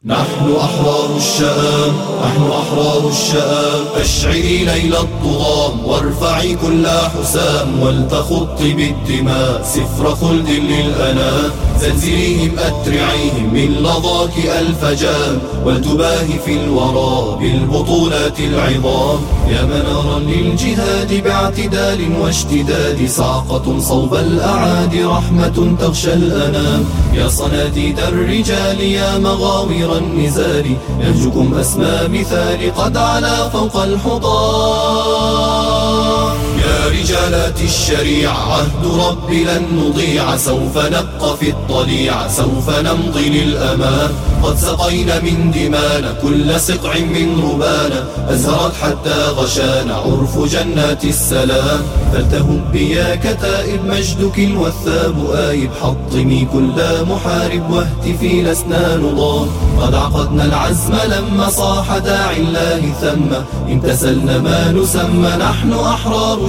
نحن أحرار الشام، نحن أحرار الشام. أشعلي ليل الطغام وارفعي كل حسام، ولتخطي بالدماء سفر خلد للأنام. زلزليهم أترعيهم من لظاك ألف جام، ولتباهي في الورى بالبطولات العظام. يا منارا للجهاد باعتدال واشتداد، صعقة صوب الأعادي رحمة تغشى الأنام. يا صناديد الرجال يا مغاوير النزال، يهجكم أسمى مثال قد علا فوق الحضار. يا رجالات الشريعة عهد ربي لن نضيع، سوف نبقى في الطليعة سوف نمضي للأمام. قد سقينا من دمانا كل سقع من ربانا، أزهرت حتى غشانا عرف جنات السلام. فلتهب بيا كتائب مجدك الوثاب آيب، حطمي كل محارب واهتفي لسنا نضام. قد عقدنا العزم لما صاح داعي الله ثم، امتثلنا ما نسمى نحن أحرار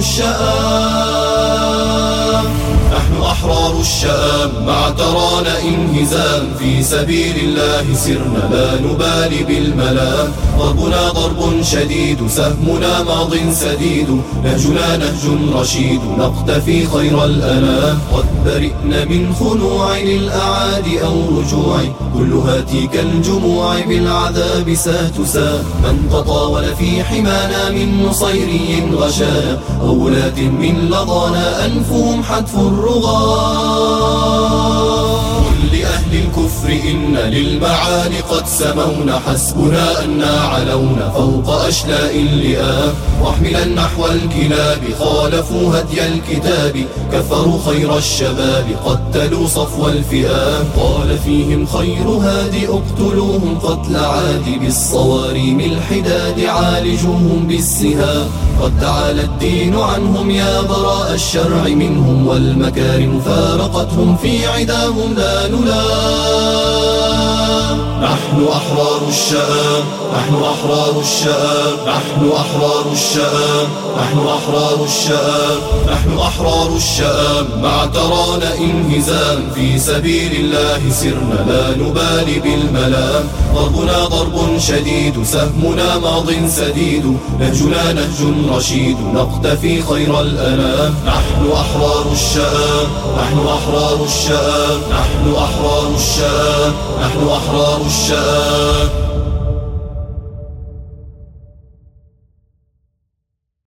الشام. نحن أحرار الشام مع ترانا انهزام، في سبيل الله سرنا لا نبالي بالملام. ضربنا ضرب شديد سهمنا ماض سديد، نهجنا نهج رشيد نقتفي خير الأنام. قد برئنا من خنوع للأعادي أو رجوع، كلها تيك الجموع بالعذاب ستسام. من تطاول في حمانا من نصيري غشانا، أو ولاة من لظانا أنفهم حتف الرغام. لأهل الكفر إن للمعاني قد سمونا، حسبنا أن علونا فوق أشلاء اللئام. واحملا نحو الكلاب خالفوا هدي الكتاب، كفروا خير الشباب قتلوا صفو الفئام. قال فيهم خير هادي اقتلوهم قتل عادي، بالصواريم الحداد عالجوهم بالسهام. قد تعالى الدين عنهم يا براء الشرع منهم، والمكارم فارقتهم في عداهم لا نلام. نحن أحرار الشام، نحن أحرار الشام. نحن أحرار الشام، نحن أحرار الشام. نحن أحرار الشام مع ترانا انهزام، في سبيل الله سرنا لا نبالي بالملام. ضربنا ضرب شديد سهمنا ماض سديد، نهجنا نهج رشيد نقتفي خير الأنام. نحن أحرار الشام، نحن أحرار الشام. نحن أحرار الشام، نحن أحرار الشام.